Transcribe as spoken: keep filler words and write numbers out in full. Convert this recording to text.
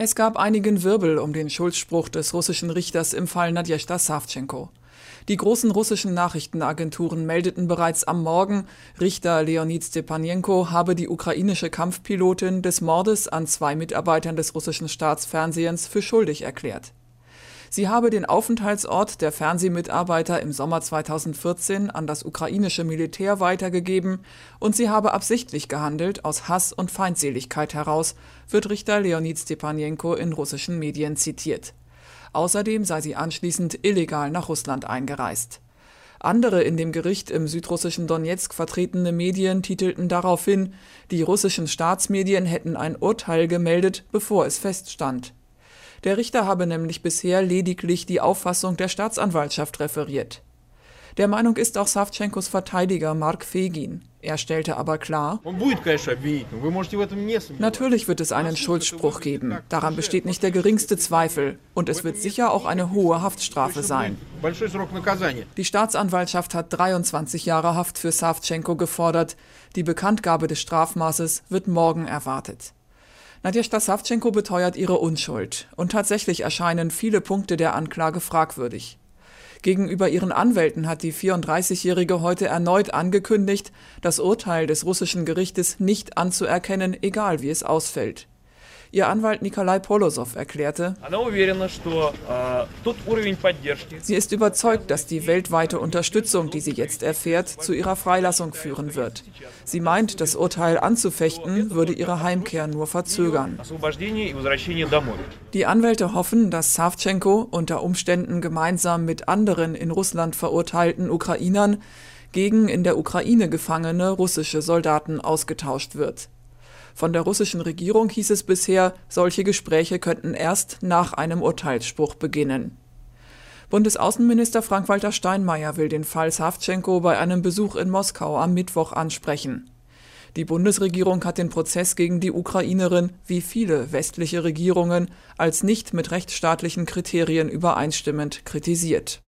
Es gab einigen Wirbel um den Schuldspruch des russischen Richters im Fall Nadjezhda Sawtschenko. Die großen russischen Nachrichtenagenturen meldeten bereits am Morgen, Richter Leonid Stepanenko habe die ukrainische Kampfpilotin des Mordes an zwei Mitarbeitern des russischen Staatsfernsehens für schuldig erklärt. Sie habe den Aufenthaltsort der Fernsehmitarbeiter im Sommer zweitausendvierzehn an das ukrainische Militär weitergegeben und sie habe absichtlich gehandelt aus Hass und Feindseligkeit heraus, wird Richter Leonid Stepanenko in russischen Medien zitiert. Außerdem sei sie anschließend illegal nach Russland eingereist. Andere in dem Gericht im südrussischen Donezk vertretene Medien titelten daraufhin, die russischen Staatsmedien hätten ein Urteil gemeldet, bevor es feststand. Der Richter habe nämlich bisher lediglich die Auffassung der Staatsanwaltschaft referiert. Der Meinung ist auch Sawtschenkos Verteidiger Mark Fegin. Er stellte aber klar: Natürlich wird es einen Schuldspruch geben, daran besteht nicht der geringste Zweifel, und es wird sicher auch eine hohe Haftstrafe sein. Die Staatsanwaltschaft hat dreiundzwanzig Jahre Haft für Sawtschenko gefordert. Die Bekanntgabe des Strafmaßes wird morgen erwartet. Nadjezhda Sawtschenko beteuert ihre Unschuld, und tatsächlich erscheinen viele Punkte der Anklage fragwürdig. Gegenüber ihren Anwälten hat die vierunddreißigjährige heute erneut angekündigt, das Urteil des russischen Gerichtes nicht anzuerkennen, egal wie es ausfällt. Ihr Anwalt Nikolai Polosow erklärte: Sie ist überzeugt, dass die weltweite Unterstützung, die sie jetzt erfährt, zu ihrer Freilassung führen wird. Sie meint, das Urteil anzufechten, würde ihre Heimkehr nur verzögern. Die Anwälte hoffen, dass Sawtschenko unter Umständen gemeinsam mit anderen in Russland verurteilten Ukrainern gegen in der Ukraine gefangene russische Soldaten ausgetauscht wird. Von der russischen Regierung hieß es bisher, solche Gespräche könnten erst nach einem Urteilsspruch beginnen. Bundesaußenminister Frank-Walter Steinmeier will den Fall Sawtschenko bei einem Besuch in Moskau am Mittwoch ansprechen. Die Bundesregierung hat den Prozess gegen die Ukrainerin, wie viele westliche Regierungen, als nicht mit rechtsstaatlichen Kriterien übereinstimmend kritisiert.